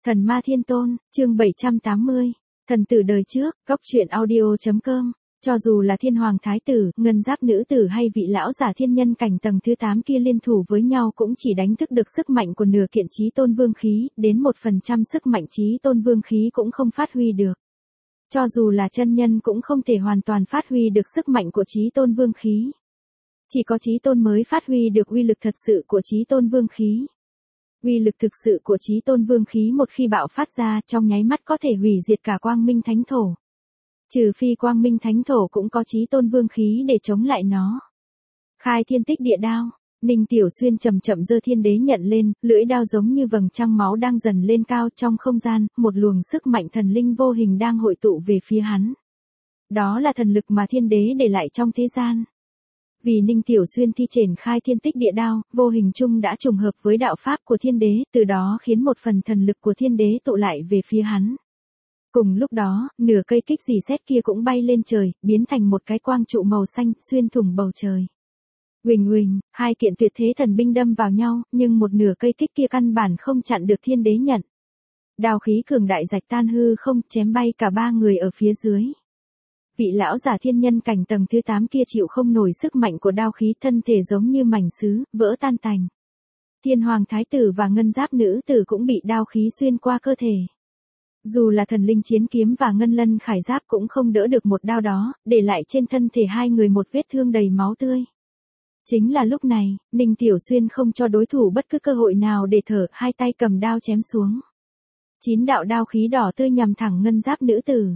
Thần Ma Thiên Tôn, chương 780, thần tử đời trước, góc truyện audio.com. Cho dù là thiên hoàng thái tử, ngân giáp nữ tử hay vị lão giả thiên nhân cảnh tầng thứ 8 kia liên thủ với nhau cũng chỉ đánh thức được sức mạnh của nửa kiện chí tôn vương khí, đến 1% sức mạnh chí tôn vương khí cũng không phát huy được. Cho dù là chân nhân cũng không thể hoàn toàn phát huy được sức mạnh của chí tôn vương khí. Chỉ có chí tôn mới phát huy được uy lực thật sự của chí tôn vương khí. Uy lực thực sự của chí tôn vương khí một khi bạo phát ra trong nháy mắt có thể hủy diệt cả quang minh thánh thổ. Trừ phi quang minh thánh thổ cũng có chí tôn vương khí để chống lại nó. Khai thiên tích địa đao, Ninh Tiểu Xuyên chậm chậm giơ thiên đế nhận lên, lưỡi đao giống như vầng trăng máu đang dần lên cao trong không gian, một luồng sức mạnh thần linh vô hình đang hội tụ về phía hắn. Đó là thần lực mà thiên đế để lại trong thế gian. Vì Ninh Tiểu Xuyên thi triển khai thiên tích địa đao, vô hình chung đã trùng hợp với đạo pháp của thiên đế, từ đó khiến một phần thần lực của thiên đế tụ lại về phía hắn. Cùng lúc đó, nửa cây kích rỉ sét kia cũng bay lên trời, biến thành một cái quang trụ màu xanh, xuyên thủng bầu trời. Huỳnh huỳnh, hai kiện tuyệt thế thần binh đâm vào nhau, nhưng một nửa cây kích kia căn bản không chặn được thiên đế nhận. Đao khí cường đại rạch tan hư không, chém bay cả ba người ở phía dưới. Vị lão giả thiên nhân cảnh tầng thứ 8 kia chịu không nổi sức mạnh của đao khí, thân thể giống như mảnh sứ, vỡ tan tành. Thiên hoàng thái tử và ngân giáp nữ tử cũng bị đao khí xuyên qua cơ thể. Dù là thần linh chiến kiếm và ngân lân khải giáp cũng không đỡ được một đao đó, để lại trên thân thể hai người một vết thương đầy máu tươi. Chính là lúc này, Ninh Tiểu Xuyên không cho đối thủ bất cứ cơ hội nào để thở, hai tay cầm đao chém xuống. 9 đạo đao khí đỏ tươi nhằm thẳng ngân giáp nữ tử.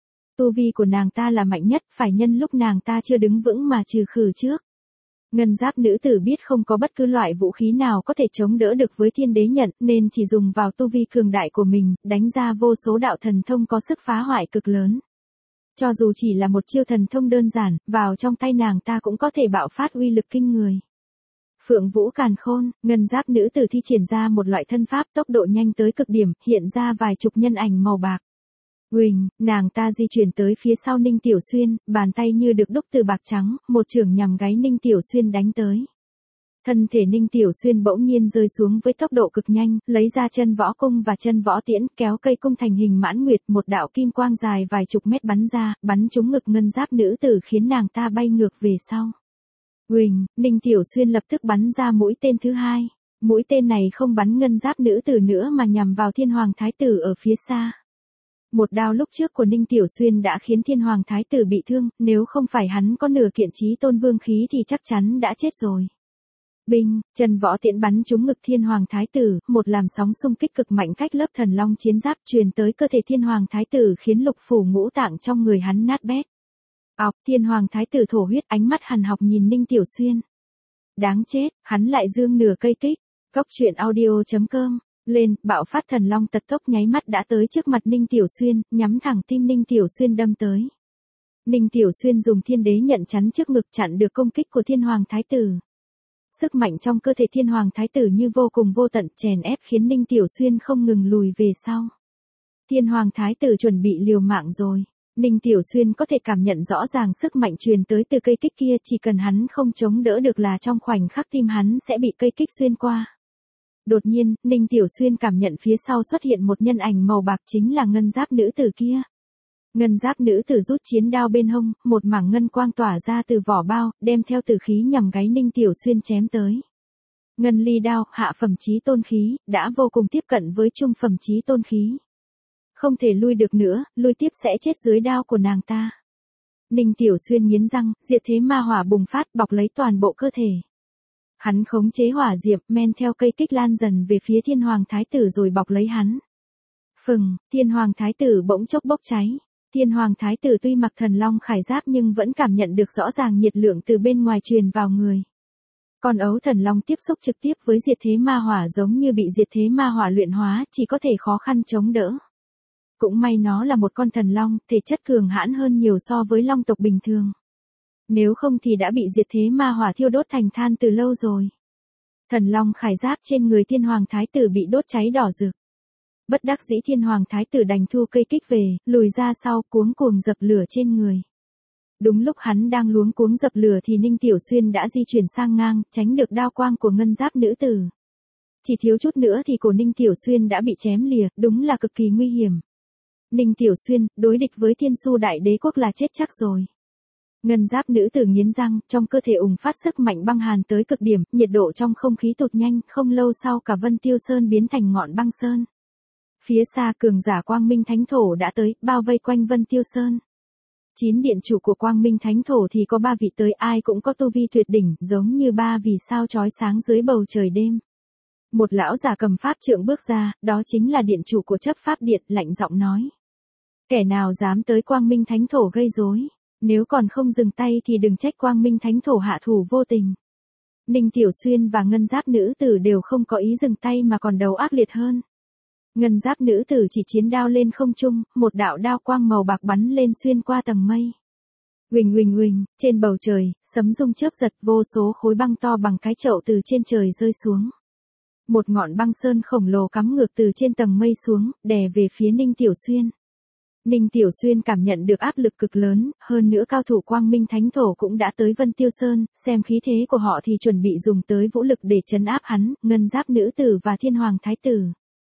Tu vi của nàng ta là mạnh nhất, phải nhân lúc nàng ta chưa đứng vững mà trừ khử trước. Ngân giáp nữ tử biết không có bất cứ loại vũ khí nào có thể chống đỡ được với thiên đế nhận, nên chỉ dùng vào tu vi cường đại của mình, đánh ra vô số đạo thần thông có sức phá hoại cực lớn. Cho dù chỉ là một chiêu thần thông đơn giản, vào trong tay nàng ta cũng có thể bạo phát uy lực kinh người. Phượng Vũ Càn Khôn, ngân giáp nữ tử thi triển ra một loại thân pháp tốc độ nhanh tới cực điểm, hiện ra vài chục nhân ảnh màu bạc. Huỳnh, nàng ta di chuyển tới phía sau Ninh Tiểu Xuyên, bàn tay như được đúc từ bạc trắng, một chưởng nhằm gáy Ninh Tiểu Xuyên đánh tới. Thân thể Ninh Tiểu Xuyên bỗng nhiên rơi xuống với tốc độ cực nhanh, lấy ra chân võ cung và chân võ tiễn, kéo cây cung thành hình mãn nguyệt, một đạo kim quang dài vài chục mét bắn ra, bắn trúng ngực ngân giáp nữ tử khiến nàng ta bay ngược về sau. Huỳnh, Ninh Tiểu Xuyên lập tức bắn ra mũi tên thứ hai. Mũi tên này không bắn ngân giáp nữ tử nữa mà nhằm vào thiên hoàng thái tử ở phía xa. Một đao lúc trước của Ninh Tiểu Xuyên đã khiến thiên hoàng thái tử bị thương, nếu không phải hắn có nửa kiện chí tôn vương khí thì chắc chắn đã chết rồi. Binh, chân võ tiễn bắn trúng ngực thiên hoàng thái tử, một làn sóng xung kích cực mạnh cách lớp thần long chiến giáp truyền tới cơ thể thiên hoàng thái tử khiến lục phủ ngũ tạng trong người hắn nát bét. Ọc, thiên hoàng thái tử thổ huyết, ánh mắt hằn học nhìn Ninh Tiểu Xuyên. Đáng chết, hắn lại giương nửa cây kích. Góc truyện audio.com. Lên, bạo phát thần long tật tốc nháy mắt đã tới trước mặt Ninh Tiểu Xuyên, nhắm thẳng tim Ninh Tiểu Xuyên đâm tới. Ninh Tiểu Xuyên dùng thiên đế nhận chắn trước ngực chặn được công kích của thiên hoàng thái tử. Sức mạnh trong cơ thể thiên hoàng thái tử như vô cùng vô tận, chèn ép khiến Ninh Tiểu Xuyên không ngừng lùi về sau. Thiên hoàng thái tử chuẩn bị liều mạng rồi. Ninh Tiểu Xuyên có thể cảm nhận rõ ràng sức mạnh truyền tới từ cây kích kia, chỉ cần hắn không chống đỡ được là trong khoảnh khắc tim hắn sẽ bị cây kích xuyên qua. Đột nhiên, Ninh Tiểu Xuyên cảm nhận phía sau xuất hiện một nhân ảnh màu bạc, chính là ngân giáp nữ tử kia. Ngân giáp nữ tử rút chiến đao bên hông, một mảng ngân quang tỏa ra từ vỏ bao, đem theo tử khí nhằm gáy Ninh Tiểu Xuyên chém tới. Ngân ly đao, hạ phẩm chí tôn khí, đã vô cùng tiếp cận với trung phẩm chí tôn khí. Không thể lui được nữa, lui tiếp sẽ chết dưới đao của nàng ta. Ninh Tiểu Xuyên nghiến răng, diệt thế ma hỏa bùng phát bọc lấy toàn bộ cơ thể. Hắn khống chế hỏa diệm, men theo cây kích lan dần về phía thiên hoàng thái tử rồi bọc lấy hắn. Phừng, thiên hoàng thái tử bỗng chốc bốc cháy. Thiên hoàng thái tử tuy mặc thần long khải giáp nhưng vẫn cảm nhận được rõ ràng nhiệt lượng từ bên ngoài truyền vào người. Con ấu thần long tiếp xúc trực tiếp với diệt thế ma hỏa giống như bị diệt thế ma hỏa luyện hóa, chỉ có thể khó khăn chống đỡ. Cũng may nó là một con thần long, thể chất cường hãn hơn nhiều so với long tộc bình thường. Nếu không thì đã bị diệt thế ma hỏa thiêu đốt thành than từ lâu rồi. Thần long khải giáp trên người thiên hoàng thái tử bị đốt cháy đỏ rực. Bất đắc dĩ thiên hoàng thái tử đành thu cây kích về, lùi ra sau cuống cuồng dập lửa trên người. Đúng lúc hắn đang luống cuống dập lửa thì Ninh Tiểu Xuyên đã di chuyển sang ngang, tránh được đao quang của ngân giáp nữ tử. Chỉ thiếu chút nữa thì cổ Ninh Tiểu Xuyên đã bị chém lìa, đúng là cực kỳ nguy hiểm. Ninh Tiểu Xuyên, đối địch với Thiên Su Đại Đế Quốc là chết chắc rồi. Ngân giáp nữ tử nghiến răng, trong cơ thể ùng phát sức mạnh băng hàn tới cực điểm, nhiệt độ trong không khí tụt nhanh, không lâu sau cả Vân Tiêu Sơn biến thành ngọn băng sơn. Phía xa cường giả Quang Minh Thánh Thổ đã tới, bao vây quanh Vân Tiêu Sơn. 9 điện chủ của Quang Minh Thánh Thổ thì có 3 vị tới, ai cũng có tu vi tuyệt đỉnh, giống như 3 vì sao chói sáng dưới bầu trời đêm. Một lão già cầm pháp trượng bước ra, đó chính là điện chủ của chấp pháp điện, lạnh giọng nói. Kẻ nào dám tới Quang Minh Thánh Thổ gây rối, nếu còn không dừng tay thì đừng trách Quang Minh Thánh Thổ hạ thủ vô tình. Ninh Tiểu Xuyên và ngân giáp nữ tử đều không có ý dừng tay mà còn đầu ác liệt hơn. Ngân giáp nữ tử chỉ chiến đao lên không trung, một đạo đao quang màu bạc bắn lên xuyên qua tầng mây. Huỳnh huỳnh huỳnh, trên bầu trời, sấm rung chớp giật, vô số khối băng to bằng cái chậu từ trên trời rơi xuống. Một ngọn băng sơn khổng lồ cắm ngược từ trên tầng mây xuống, đè về phía Ninh Tiểu Xuyên. Ninh Tiểu Xuyên cảm nhận được áp lực cực lớn, hơn nữa cao thủ Quang Minh Thánh Thổ cũng đã tới Vân Tiêu Sơn, xem khí thế của họ thì chuẩn bị dùng tới vũ lực để trấn áp hắn, ngân giáp nữ tử và thiên hoàng thái tử.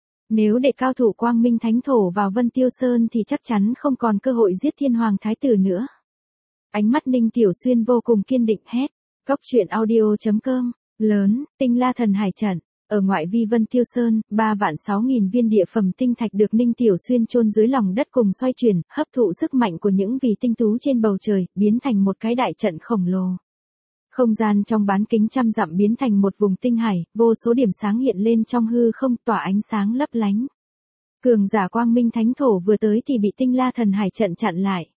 Nếu để cao thủ Quang Minh Thánh Thổ vào Vân Tiêu Sơn thì chắc chắn không còn cơ hội giết thiên hoàng thái tử nữa. Ánh mắt Ninh Tiểu Xuyên vô cùng kiên định hét. Góc truyện audio.com, lớn, Tinh La Thần Hải Trận. Ở ngoại vi Vân Tiêu Sơn, 3.600.000 viên địa phẩm tinh thạch được Ninh Tiểu Xuyên chôn dưới lòng đất cùng xoay chuyển, hấp thụ sức mạnh của những vì tinh tú trên bầu trời, biến thành một cái đại trận khổng lồ. Không gian trong bán kính trăm dặm biến thành một vùng tinh hải, vô số điểm sáng hiện lên trong hư không, tỏa ánh sáng lấp lánh. Cường giả Quang Minh Thánh Thổ vừa tới thì bị Tinh La Thần Hải Trận chặn lại.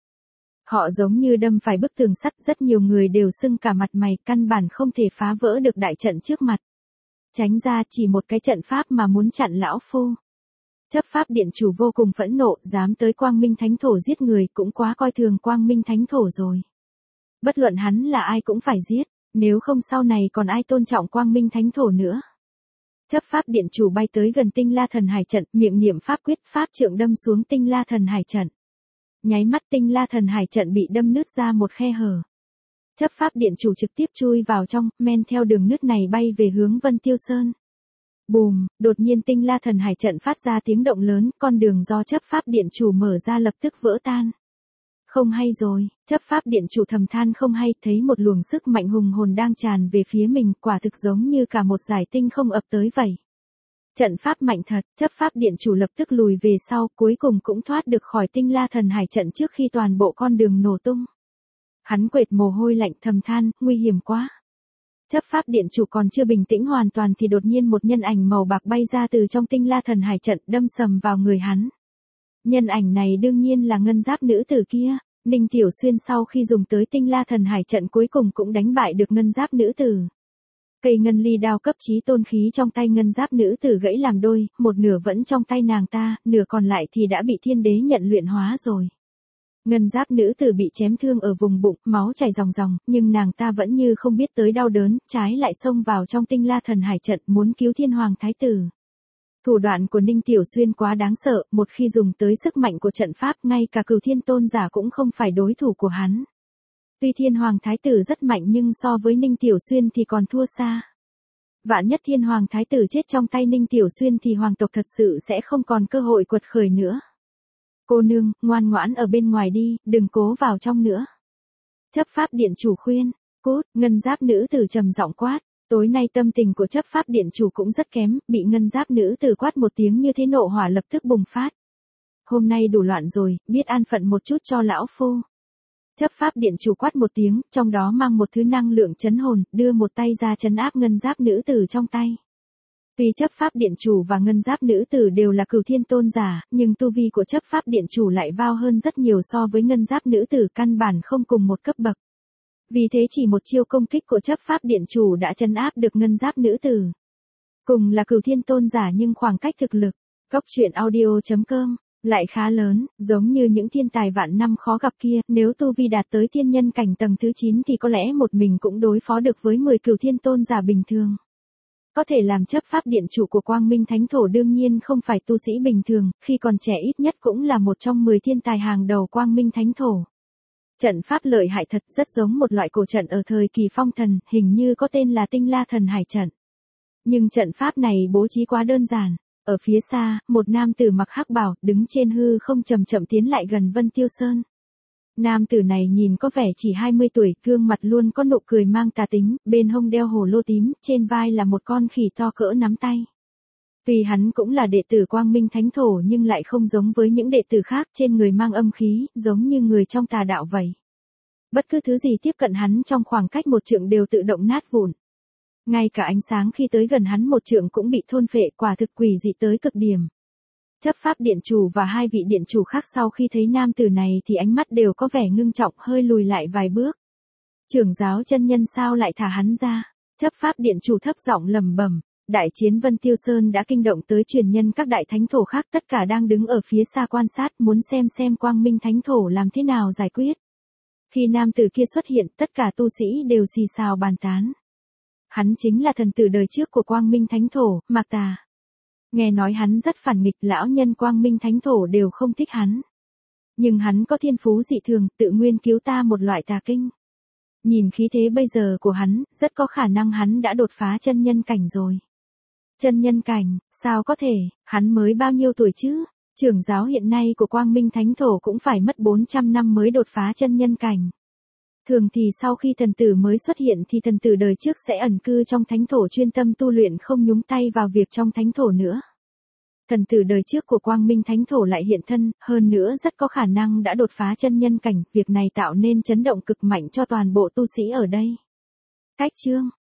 Họ giống như đâm phải bức tường sắt, rất nhiều người đều sưng cả mặt mày, căn bản không thể phá vỡ được đại trận trước mặt. Tránh ra, chỉ một cái trận pháp mà muốn chặn lão phu. Chấp pháp điện chủ vô cùng phẫn nộ, dám tới Quang Minh Thánh Thổ giết người, cũng quá coi thường Quang Minh Thánh Thổ rồi. Bất luận hắn là ai cũng phải giết, nếu không sau này còn ai tôn trọng Quang Minh Thánh Thổ nữa. Chấp pháp điện chủ bay tới gần Tinh La Thần Hải Trận, miệng niệm pháp quyết, pháp trượng đâm xuống Tinh La Thần Hải Trận. Nháy mắt Tinh La Thần Hải Trận bị đâm nứt ra một khe hở. Chấp pháp điện chủ trực tiếp chui vào trong, men theo đường nứt này bay về hướng Vân Tiêu Sơn. Bùm, đột nhiên Tinh La Thần Hải Trận phát ra tiếng động lớn, con đường do chấp pháp điện chủ mở ra lập tức vỡ tan. Không hay rồi, chấp pháp điện chủ thầm than không hay, thấy một luồng sức mạnh hùng hồn đang tràn về phía mình, quả thực giống như cả một dải tinh không ập tới vậy. Trận pháp mạnh thật, chấp pháp điện chủ lập tức lùi về sau, cuối cùng cũng thoát được khỏi Tinh La Thần Hải Trận trước khi toàn bộ con đường nổ tung. Hắn quệt mồ hôi lạnh thầm than, nguy hiểm quá. Chấp pháp điện chủ còn chưa bình tĩnh hoàn toàn thì đột nhiên một nhân ảnh màu bạc bay ra từ trong Tinh La Thần Hải Trận, đâm sầm vào người hắn. Nhân ảnh này đương nhiên là ngân giáp nữ tử kia. Ninh Tiểu Xuyên sau khi dùng tới Tinh La Thần Hải Trận cuối cùng cũng đánh bại được ngân giáp nữ tử. Cây ngân ly đao cấp chí tôn khí trong tay ngân giáp nữ tử gãy làm đôi, một nửa vẫn trong tay nàng ta, nửa còn lại thì đã bị thiên đế nhận luyện hóa rồi. Ngân giáp nữ tử bị chém thương ở vùng bụng, máu chảy ròng ròng, nhưng nàng ta vẫn như không biết tới đau đớn, trái lại xông vào trong Tinh La Thần Hải Trận muốn cứu thiên hoàng thái tử. Thủ đoạn của Ninh Tiểu Xuyên quá đáng sợ, một khi dùng tới sức mạnh của trận pháp, ngay cả Cửu Thiên Tôn giả cũng không phải đối thủ của hắn. Tuy thiên hoàng thái tử rất mạnh nhưng so với Ninh Tiểu Xuyên thì còn thua xa. Vạn nhất thiên hoàng thái tử chết trong tay Ninh Tiểu Xuyên thì hoàng tộc thật sự sẽ không còn cơ hội quật khởi nữa. Cô nương, ngoan ngoãn ở bên ngoài đi, đừng cố vào trong nữa. Chấp pháp điện chủ khuyên. Cút, ngân giáp nữ tử trầm giọng quát. Tối nay tâm tình của chấp pháp điện chủ cũng rất kém, bị ngân giáp nữ tử quát một tiếng như thế nộ hỏa lập tức bùng phát. Hôm nay đủ loạn rồi, biết an phận một chút cho lão phu. Chấp pháp điện chủ quát một tiếng, trong đó mang một thứ năng lượng chấn hồn, đưa một tay ra trấn áp ngân giáp nữ tử trong tay. Tuy chấp pháp điện chủ và ngân giáp nữ tử đều là Cửu Thiên Tôn giả, nhưng tu vi của chấp pháp điện chủ lại cao hơn rất nhiều so với ngân giáp nữ tử, căn bản không cùng một cấp bậc. Vì thế chỉ một chiêu công kích của chấp pháp điện chủ đã trấn áp được ngân giáp nữ tử. Cùng là Cửu Thiên Tôn giả nhưng khoảng cách thực lực, góc truyện audio.com, lại khá lớn, giống như những thiên tài vạn năm khó gặp kia, nếu tu vi đạt tới thiên nhân cảnh tầng thứ 9 thì có lẽ một mình cũng đối phó được với 10 Cửu Thiên Tôn giả bình thường. Có thể làm chấp pháp điện chủ của Quang Minh Thánh Thổ đương nhiên không phải tu sĩ bình thường, khi còn trẻ ít nhất cũng là một trong 10 thiên tài hàng đầu Quang Minh Thánh Thổ. Trận pháp lợi hại thật, rất giống một loại cổ trận ở thời kỳ phong thần, hình như có tên là Tinh La Thần Hải Trận. Nhưng trận pháp này bố trí quá đơn giản. Ở phía xa, một nam tử mặc hắc bào, đứng trên hư không chậm chậm tiến lại gần Vân Tiêu Sơn. Nam tử này nhìn có vẻ chỉ 20 tuổi, gương mặt luôn có nụ cười mang tà tính, bên hông đeo hồ lô tím, trên vai là một con khỉ to cỡ nắm tay. Tuy hắn cũng là đệ tử Quang Minh Thánh Thổ nhưng lại không giống với những đệ tử khác, trên người mang âm khí, giống như người trong tà đạo vậy. Bất cứ thứ gì tiếp cận hắn trong khoảng cách một trượng đều tự động nát vụn. Ngay cả ánh sáng khi tới gần hắn một trượng cũng bị thôn phệ, quả thực quỷ dị tới cực điểm. Chấp pháp điện chủ và hai vị điện chủ khác sau khi thấy nam tử này thì ánh mắt đều có vẻ ngưng trọng, hơi lùi lại vài bước. Trưởng giáo chân nhân sao lại thả hắn ra? Chấp pháp điện chủ thấp giọng lẩm bẩm. Đại chiến Vân Tiêu Sơn đã kinh động tới truyền nhân các đại thánh thổ khác, tất cả đang đứng ở phía xa quan sát, muốn xem Quang Minh Thánh Thổ làm thế nào giải quyết. Khi nam tử kia xuất hiện, tất cả tu sĩ đều xì xào bàn tán. Hắn chính là thần tử đời trước của Quang Minh Thánh Thổ, Mạc Tà. Nghe nói hắn rất phản nghịch, lão nhân Quang Minh Thánh Thổ đều không thích hắn. Nhưng hắn có thiên phú dị thường, tự nguyên cứu ta một loại tà kinh. Nhìn khí thế bây giờ của hắn, rất có khả năng hắn đã đột phá chân nhân cảnh rồi. Chân nhân cảnh, sao có thể, hắn mới bao nhiêu tuổi chứ? Trưởng giáo hiện nay của Quang Minh Thánh Thổ cũng phải mất 400 năm mới đột phá chân nhân cảnh. Thường thì sau khi thần tử mới xuất hiện thì thần tử đời trước sẽ ẩn cư trong thánh thổ chuyên tâm tu luyện, không nhúng tay vào việc trong thánh thổ nữa. Thần tử đời trước của Quang Minh Thánh Thổ lại hiện thân, hơn nữa rất có khả năng đã đột phá chân nhân cảnh, việc này tạo nên chấn động cực mạnh cho toàn bộ tu sĩ ở đây. Cách chương